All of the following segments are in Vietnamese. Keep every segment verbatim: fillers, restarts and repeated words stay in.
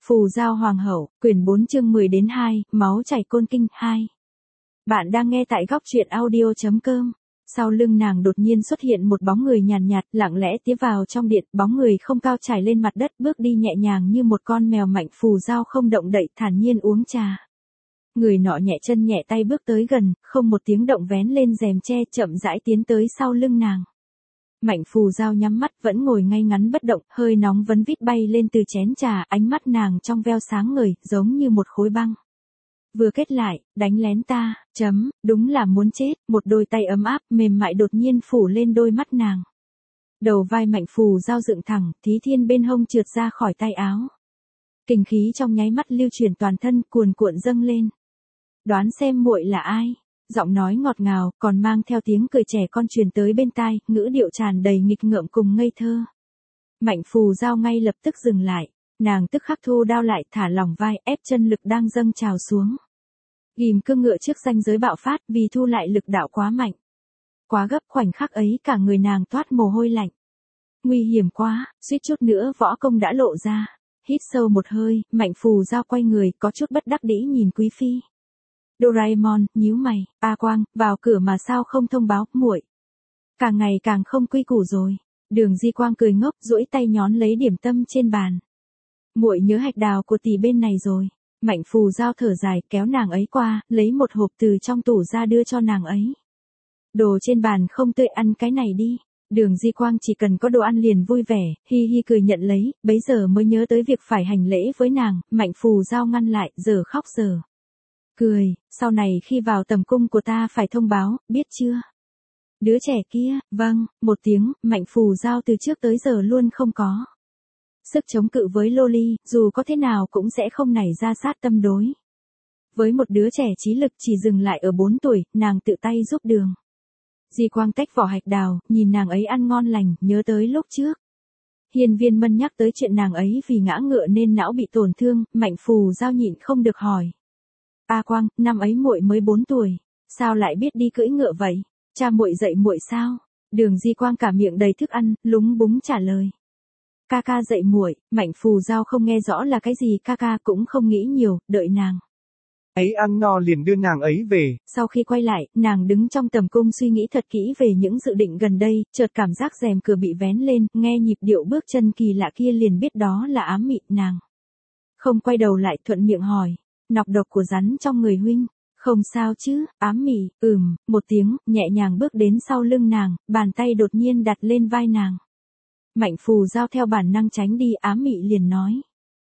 Phù Giao Hoàng hậu, quyển bốn chương mười đến hai, máu chảy côn kinh hai. Bạn đang nghe tại góc truyện audio chấm com. Sau lưng nàng đột nhiên xuất hiện một bóng người nhàn nhạt, nhạt, lặng lẽ tiến vào trong điện, bóng người không cao trải lên mặt đất, bước đi nhẹ nhàng như một con mèo. Mạnh Phù Giao không động đậy, thản nhiên uống trà. Người nọ nhẹ chân nhẹ tay bước tới gần, không một tiếng động vén lên rèm tre, chậm rãi tiến tới sau lưng nàng. Mạnh Phù Giao nhắm mắt vẫn ngồi ngay ngắn bất động, hơi nóng vấn vít bay lên từ chén trà, ánh mắt nàng trong veo sáng ngời, giống như một khối băng. Vừa kết lại, đánh lén ta, chấm, đúng là muốn chết, một đôi tay ấm áp, mềm mại đột nhiên phủ lên đôi mắt nàng. Đầu vai Mạnh Phù Giao dựng thẳng, thí thiên bên hông trượt ra khỏi tay áo. Kình khí trong nháy mắt lưu chuyển toàn thân, cuồn cuộn dâng lên. Đoán xem muội là ai? Giọng nói ngọt ngào, còn mang theo tiếng cười trẻ con truyền tới bên tai, ngữ điệu tràn đầy nghịch ngợm cùng ngây thơ. Mạnh Phù Giao ngay lập tức dừng lại, nàng tức khắc thu đao lại, thả lỏng vai, ép chân lực đang dâng trào xuống. Ghim cương ngựa trước ranh giới bạo phát, vì thu lại lực đạo quá mạnh. Quá gấp, khoảnh khắc ấy cả người nàng toát mồ hôi lạnh. Nguy hiểm quá, suýt chút nữa võ công đã lộ ra. Hít sâu một hơi, Mạnh Phù Giao quay người, có chút bất đắc dĩ nhìn Quý phi. Doraemon, nhíu mày, A Quang, vào cửa mà sao không thông báo, muội. Càng ngày càng không quy củ rồi. Đường Di Quang cười ngốc, duỗi tay nhón lấy điểm tâm trên bàn. Muội nhớ hạch đào của tỷ bên này rồi. Mạnh Phù Giao thở dài, kéo nàng ấy qua, lấy một hộp từ trong tủ ra đưa cho nàng ấy. Đồ trên bàn không tươi, ăn cái này đi. Đường Di Quang chỉ cần có đồ ăn liền vui vẻ, hi hi cười nhận lấy, bấy giờ mới nhớ tới việc phải hành lễ với nàng. Mạnh Phù Giao ngăn lại, giờ khóc giờ cười, sau này khi vào tầm cung của ta phải thông báo, biết chưa? Đứa trẻ kia, vâng, một tiếng, Mạnh Phù Giao từ trước tới giờ luôn không có sức chống cự với Loli, dù có thế nào cũng sẽ không nảy ra sát tâm đối. Với một đứa trẻ trí lực chỉ dừng lại ở bốn tuổi, nàng tự tay giúp đường. Di Quang tách vỏ hạch đào, nhìn nàng ấy ăn ngon lành, nhớ tới lúc trước. Hiên Viên Mân nhắc tới chuyện nàng ấy vì ngã ngựa nên não bị tổn thương, Mạnh Phù Giao nhịn không được hỏi. A Quang, năm ấy muội mới bốn tuổi, sao lại biết đi cưỡi ngựa vậy? Cha muội dạy muội sao? Đường Di Quang cả miệng đầy thức ăn, lúng búng trả lời. Ca ca dạy muội. Mạnh Phù Giao không nghe rõ là cái gì, ca ca cũng không nghĩ nhiều, đợi nàng ấy ăn no liền đưa nàng ấy về. Sau khi quay lại, nàng đứng trong tầm cung suy nghĩ thật kỹ về những dự định gần đây, chợt cảm giác rèm cửa bị vén lên, nghe nhịp điệu bước chân kỳ lạ kia liền biết đó là Ám Mị. Nàng không quay đầu lại, thuận miệng hỏi. Nọc độc của rắn trong người huynh, không sao chứ? Ám Mị, ừm, một tiếng, nhẹ nhàng bước đến sau lưng nàng, bàn tay đột nhiên đặt lên vai nàng. Mạnh Phù Giao theo bản năng tránh đi, Ám Mị liền nói.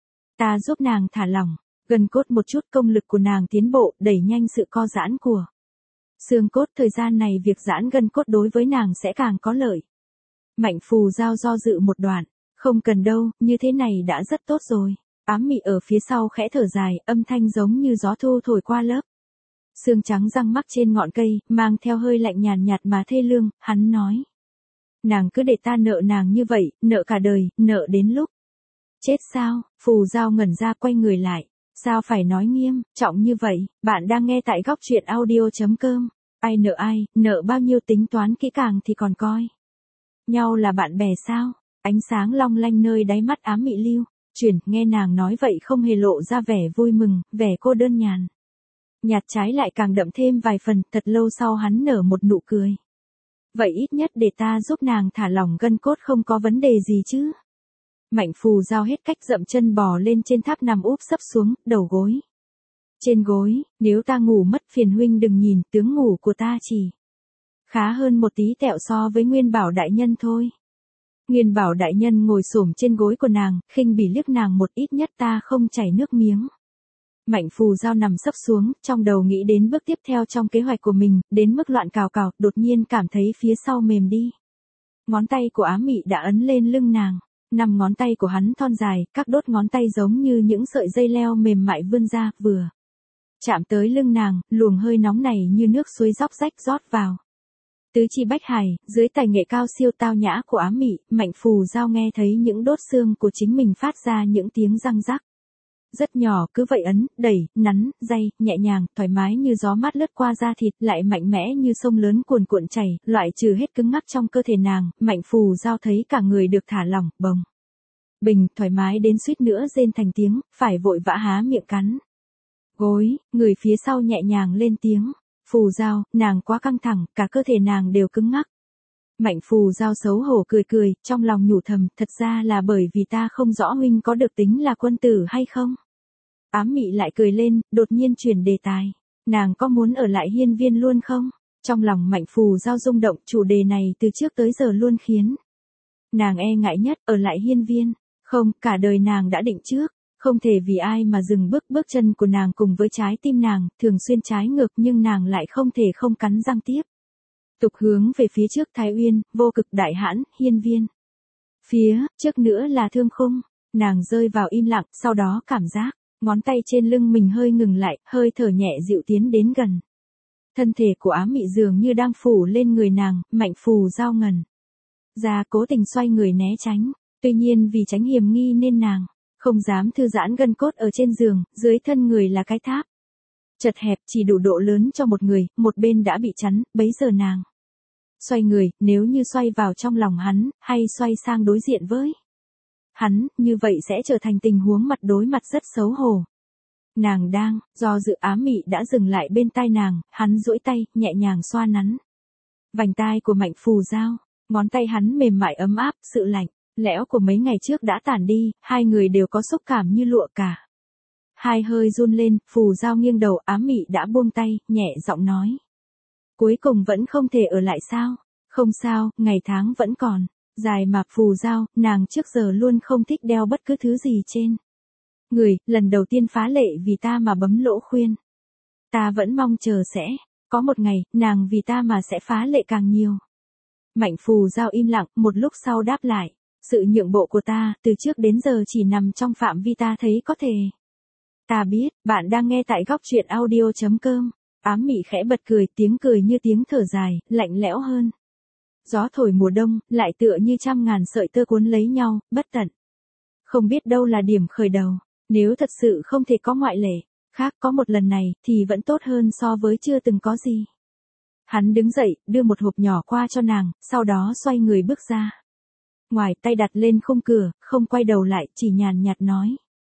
Ta giúp nàng thả lỏng, gân cốt một chút, công lực của nàng tiến bộ, đẩy nhanh sự co giãn của xương cốt, thời gian này việc giãn gân cốt đối với nàng sẽ càng có lợi. Mạnh Phù Giao do dự một đoạn, không cần đâu, như thế này đã rất tốt rồi. Ám Mị ở phía sau khẽ thở dài, âm thanh giống như gió thu thổi qua lớp xương trắng răng mắc trên ngọn cây, mang theo hơi lạnh nhàn nhạt mà thê lương, hắn nói. Nàng cứ để ta nợ nàng như vậy, nợ cả đời, nợ đến lúc chết sao? Phù Giao ngẩn ra, quay người lại. Sao phải nói nghiêm trọng như vậy? Bạn đang nghe tại góc truyện audio chấm com. Ai nợ ai, nợ bao nhiêu tính toán kỹ càng thì còn coi nhau là bạn bè sao? Ánh sáng long lanh nơi đáy mắt Ám Mị lưu chuyển, nghe nàng nói vậy không hề lộ ra vẻ vui mừng, vẻ cô đơn nhàn nhạt trái lại càng đậm thêm vài phần. Thật lâu sau hắn nở một nụ cười. Vậy ít nhất để ta giúp nàng thả lỏng gân cốt không có vấn đề gì chứ? Mạnh Phù Giao hết cách dậm chân bò lên trên tháp nằm úp sấp xuống, đầu gối trên gối. Nếu ta ngủ mất phiền huynh đừng nhìn, tướng ngủ của ta chỉ khá hơn một tí tẹo so với Nguyên Bảo đại nhân thôi. Nguyên Bảo đại nhân ngồi xổm trên gối của nàng, khinh bỉ liếc nàng một, ít nhất ta không chảy nước miếng. Mạnh Phù Giao nằm sấp xuống, trong đầu nghĩ đến bước tiếp theo trong kế hoạch của mình, đến mức loạn cào cào, đột nhiên cảm thấy phía sau mềm đi. Ngón tay của Ám Mị đã ấn lên lưng nàng. Năm ngón tay của hắn thon dài, các đốt ngón tay giống như những sợi dây leo mềm mại vươn ra, vừa chạm tới lưng nàng, luồng hơi nóng này như nước suối róc rách rót vào tứ chi bách hải. Dưới tài nghệ cao siêu tao nhã của Ám Mị, Mạnh Phù Giao nghe thấy những đốt xương của chính mình phát ra những tiếng răng rắc rất nhỏ, cứ vậy ấn, đẩy, nắn, day, nhẹ nhàng, thoải mái như gió mát lướt qua da thịt, lại mạnh mẽ như sông lớn cuồn cuộn chảy, loại trừ hết cứng ngắc trong cơ thể nàng. Mạnh Phù Giao thấy cả người được thả lỏng, bồng Bình, thoải mái đến suýt nữa rên thành tiếng, phải vội vã há miệng cắn. Gối, người phía sau nhẹ nhàng lên tiếng. Phù Giao, nàng quá căng thẳng, cả cơ thể nàng đều cứng ngắc. Mạnh Phù Giao xấu hổ cười cười, trong lòng nhủ thầm, thật ra là bởi vì ta không rõ huynh có được tính là quân tử hay không. Ám Mị lại cười lên, đột nhiên chuyển đề tài. Nàng có muốn ở lại hiên viên luôn không? Trong lòng Mạnh Phù Giao rung động, chủ đề này từ trước tới giờ luôn khiến nàng e ngại nhất, ở lại hiên viên. Không, cả đời nàng đã định trước, không thể vì ai mà dừng bước bước chân của nàng cùng với trái tim nàng, thường xuyên trái ngược nhưng nàng lại không thể không cắn răng tiếp. Tục hướng về phía trước Thái Uyên, Vô Cực Đại Hãn, hiên viên. Phía trước nữa là Thương Khung, nàng rơi vào im lặng, sau đó cảm giác, ngón tay trên lưng mình hơi ngừng lại, hơi thở nhẹ dịu tiến đến gần. Thân thể của Ám Mị dường như đang phủ lên người nàng, Mạnh Phù Giao ngần ra cố tình xoay người né tránh, tuy nhiên vì tránh hiểm nghi nên nàng không dám thư giãn gân cốt ở trên giường, dưới thân người là cái tháp chật hẹp chỉ đủ độ lớn cho một người, một bên đã bị chắn, bấy giờ nàng xoay người, nếu như xoay vào trong lòng hắn, hay xoay sang đối diện với hắn, như vậy sẽ trở thành tình huống mặt đối mặt rất xấu hổ. Nàng đang, do dự Ám Mị đã dừng lại bên tai nàng, hắn duỗi tay, nhẹ nhàng xoa nắn vành tai của Mạnh Phù Giao, ngón tay hắn mềm mại ấm áp, sự lạnh lẽo của mấy ngày trước đã tản đi, hai người đều có xúc cảm như lụa cả. Hai hơi run lên, Phù Giao nghiêng đầu, Ám Mị đã buông tay, nhẹ giọng nói. Cuối cùng vẫn không thể ở lại sao? Không sao, ngày tháng vẫn còn dài mà. Phù Giao, nàng trước giờ luôn không thích đeo bất cứ thứ gì trên người, lần đầu tiên phá lệ vì ta mà bấm lỗ khuyên. Ta vẫn mong chờ sẽ có một ngày, nàng vì ta mà sẽ phá lệ càng nhiều. Mạnh Phù Giao im lặng, một lúc sau đáp lại. Sự nhượng bộ của ta, từ trước đến giờ chỉ nằm trong phạm vi ta thấy có thể. Ta biết, bạn đang nghe tại góc truyện audio chấm com. Ám Mị khẽ bật cười, tiếng cười như tiếng thở dài, lạnh lẽo hơn. Gió thổi mùa đông, lại tựa như trăm ngàn sợi tơ cuốn lấy nhau, bất tận. Không biết đâu là điểm khởi đầu, nếu thật sự không thể có ngoại lệ, khác có một lần này, thì vẫn tốt hơn so với chưa từng có gì. Hắn đứng dậy, đưa một hộp nhỏ qua cho nàng, sau đó xoay người bước ra. Ngoài tay đặt lên khung cửa, không quay đầu lại, chỉ nhàn nhạt nói.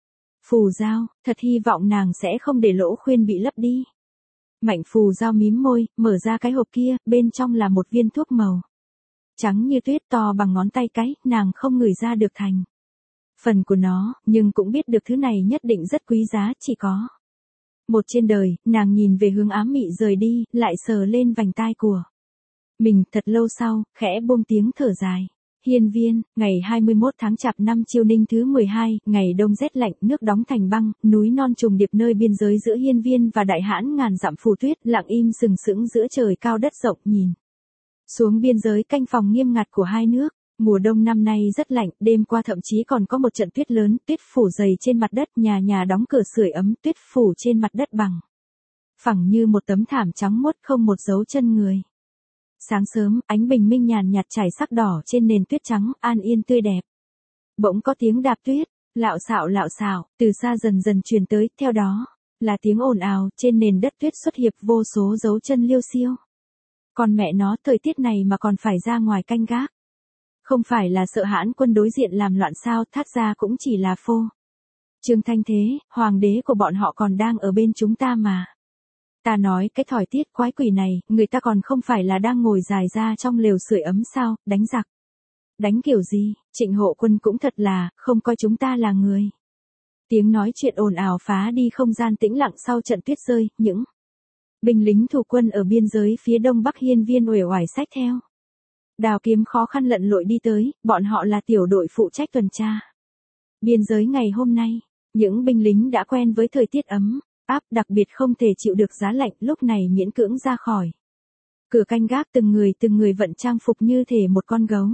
Phù Giao, thật hy vọng nàng sẽ không để lỗ khuyên bị lấp đi. Mạnh Phù Giao mím môi, mở ra cái hộp kia, bên trong là một viên thuốc màu trắng như tuyết, to bằng ngón tay cái, nàng không ngửi ra được thành phần của nó, nhưng cũng biết được thứ này nhất định rất quý giá, chỉ có một trên đời. Nàng nhìn về hướng Ám Mị rời đi, lại sờ lên vành tai của mình, thật lâu sau, khẽ buông tiếng thở dài. Hiên viên, ngày hai mươi mốt tháng Chạp năm Chiêu Ninh thứ mười hai, ngày đông rét lạnh, nước đóng thành băng, núi non trùng điệp nơi biên giới giữa hiên viên và Đại Hãn ngàn dặm phù tuyết, lặng im sừng sững giữa trời cao đất rộng, nhìn xuống biên giới canh phòng nghiêm ngặt của hai nước. Mùa đông năm nay rất lạnh, đêm qua thậm chí còn có một trận tuyết lớn, tuyết phủ dày trên mặt đất, nhà nhà đóng cửa sưởi ấm, tuyết phủ trên mặt đất bằng phẳng như một tấm thảm trắng muốt, không một dấu chân người. Sáng sớm, ánh bình minh nhàn nhạt trải sắc đỏ trên nền tuyết trắng, an yên tươi đẹp. Bỗng có tiếng đạp tuyết, lạo xạo lạo xạo, từ xa dần dần truyền tới, theo đó là tiếng ồn ào, trên nền đất tuyết xuất hiện vô số dấu chân liêu xiêu. Còn mẹ nó, thời tiết này mà còn phải ra ngoài canh gác. Không phải là sợ Hãn quân đối diện làm loạn sao, thát ra cũng chỉ là phô trương thanh thế, hoàng đế của bọn họ còn đang ở bên chúng ta mà. Ta nói cái thỏi tiết quái quỷ này, người ta còn không phải là đang ngồi dài ra trong lều sưởi ấm sao, đánh giặc. Đánh kiểu gì, Trịnh Hộ Quân cũng thật là, không coi chúng ta là người. Tiếng nói chuyện ồn ào phá đi không gian tĩnh lặng sau trận tuyết rơi, những binh lính thủ quân ở biên giới phía đông bắc hiên viên uể oải xách theo đào kiếm khó khăn lận lội đi tới, bọn họ là tiểu đội phụ trách tuần tra biên giới ngày hôm nay. Những binh lính đã quen với thời tiết ấm áp, đặc biệt không thể chịu được giá lạnh, lúc này miễn cưỡng ra khỏi cửa canh gác, từng người từng người vận trang phục như thể một con gấu.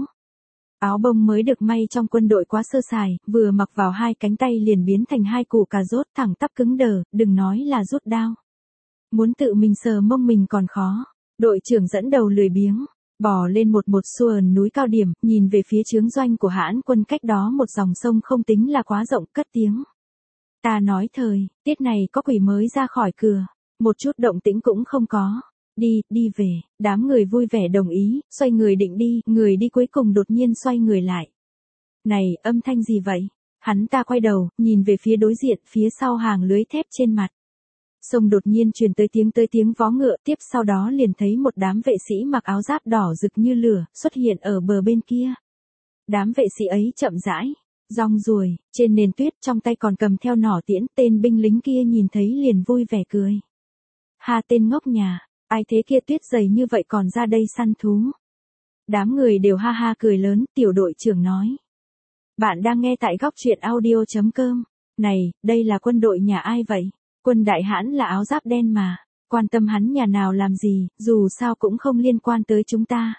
Áo bông mới được may trong quân đội quá sơ sài, vừa mặc vào hai cánh tay liền biến thành hai củ cà rốt thẳng tắp cứng đờ, đừng nói là rút đao. Muốn tự mình sờ mông mình còn khó. Đội trưởng dẫn đầu lười biếng, bò lên một một xuồng núi cao điểm, nhìn về phía trướng doanh của Hãn quân cách đó một dòng sông không tính là quá rộng, cất tiếng. Ta nói thời, tiết này có quỷ mới ra khỏi cửa, một chút động tĩnh cũng không có. Đi, đi về, đám người vui vẻ đồng ý, xoay người định đi, người đi cuối cùng đột nhiên xoay người lại. Này, âm thanh gì vậy? Hắn ta quay đầu, nhìn về phía đối diện, phía sau hàng lưới thép trên mặt sông đột nhiên truyền tới tiếng tới tiếng vó ngựa, tiếp sau đó liền thấy một đám vệ sĩ mặc áo giáp đỏ rực như lửa, xuất hiện ở bờ bên kia. Đám vệ sĩ ấy chậm rãi, rong ruổi, trên nền tuyết trong tay còn cầm theo nỏ tiễn, tên binh lính kia nhìn thấy liền vui vẻ cười. Ha tên ngốc nhà, ai thế kia tuyết dày như vậy còn ra đây săn thú. Đám người đều ha ha cười lớn, tiểu đội trưởng nói. Bạn đang nghe tại góc truyện audio chấm com. Này, đây là quân đội nhà ai vậy? Quân đại hãn là áo giáp đen mà, quan tâm hắn nhà nào làm gì, dù sao cũng không liên quan tới chúng ta.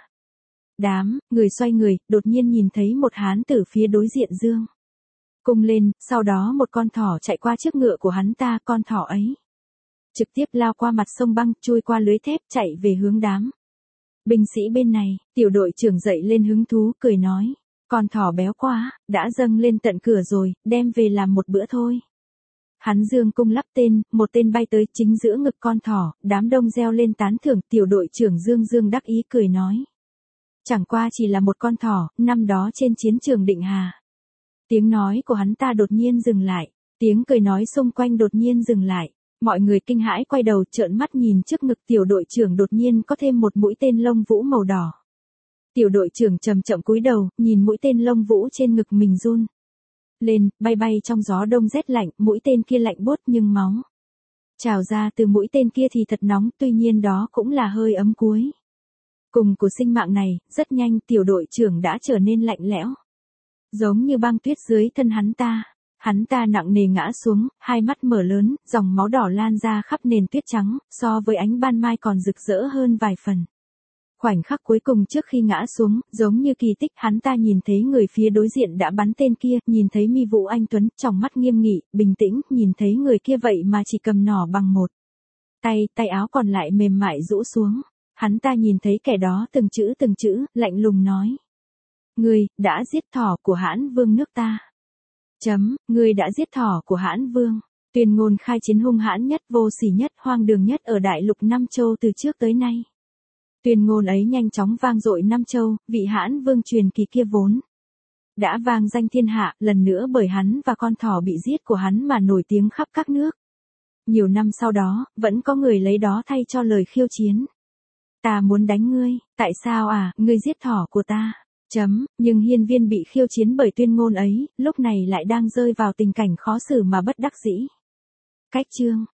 Đám, người xoay người, đột nhiên nhìn thấy một hán tử phía đối diện dương cung lên, sau đó một con thỏ chạy qua trước ngựa của hắn ta, con thỏ ấy trực tiếp lao qua mặt sông băng, chui qua lưới thép, chạy về hướng đám binh sĩ bên này. Tiểu đội trưởng dậy lên hứng thú, cười nói, con thỏ béo quá, đã dâng lên tận cửa rồi, đem về làm một bữa thôi. Hắn dương cung lắp tên, một tên bay tới chính giữa ngực con thỏ, đám đông reo lên tán thưởng, tiểu đội trưởng Dương Dương đắc ý cười nói. Chẳng qua chỉ là một con thỏ, năm đó trên chiến trường Định Hà. Tiếng nói của hắn ta đột nhiên dừng lại, tiếng cười nói xung quanh đột nhiên dừng lại, mọi người kinh hãi quay đầu trợn mắt nhìn trước ngực tiểu đội trưởng đột nhiên có thêm một mũi tên lông vũ màu đỏ. Tiểu đội trưởng chậm chậm cúi đầu, nhìn mũi tên lông vũ trên ngực mình run lên, bay bay trong gió đông rét lạnh, mũi tên kia lạnh buốt nhưng máu trào ra từ mũi tên kia thì thật nóng, tuy nhiên đó cũng là hơi ấm cuối cùng của sinh mạng này. Rất nhanh tiểu đội trưởng đã trở nên lạnh lẽo, giống như băng tuyết dưới thân hắn ta. Hắn ta nặng nề ngã xuống, hai mắt mở lớn, dòng máu đỏ lan ra khắp nền tuyết trắng, so với ánh ban mai còn rực rỡ hơn vài phần. Khoảnh khắc cuối cùng trước khi ngã xuống, giống như kỳ tích, hắn ta nhìn thấy người phía đối diện đã bắn tên kia, nhìn thấy Mi Vũ Anh Tuấn, trong mắt nghiêm nghị, bình tĩnh, nhìn thấy người kia vậy mà chỉ cầm nỏ bằng một tay, tay áo còn lại mềm mại rũ xuống. Hắn ta nhìn thấy kẻ đó từng chữ từng chữ, lạnh lùng nói. Ngươi, đã giết thỏ của Hãn Vương nước ta. Chấm, ngươi đã giết thỏ của Hãn Vương. Tuyên ngôn khai chiến hung hãn nhất, vô sỉ nhất, hoang đường nhất ở đại lục Nam Châu từ trước tới nay. Tuyên ngôn ấy nhanh chóng vang dội Nam Châu, vị Hãn Vương truyền kỳ kia vốn đã vang danh thiên hạ, lần nữa bởi hắn và con thỏ bị giết của hắn mà nổi tiếng khắp các nước. Nhiều năm sau đó, vẫn có người lấy đó thay cho lời khiêu chiến. Ta muốn đánh ngươi, tại sao à, ngươi giết thỏ của ta. Chấm, nhưng hiên viên bị khiêu chiến bởi tuyên ngôn ấy, lúc này lại đang rơi vào tình cảnh khó xử mà bất đắc dĩ. Cách chương.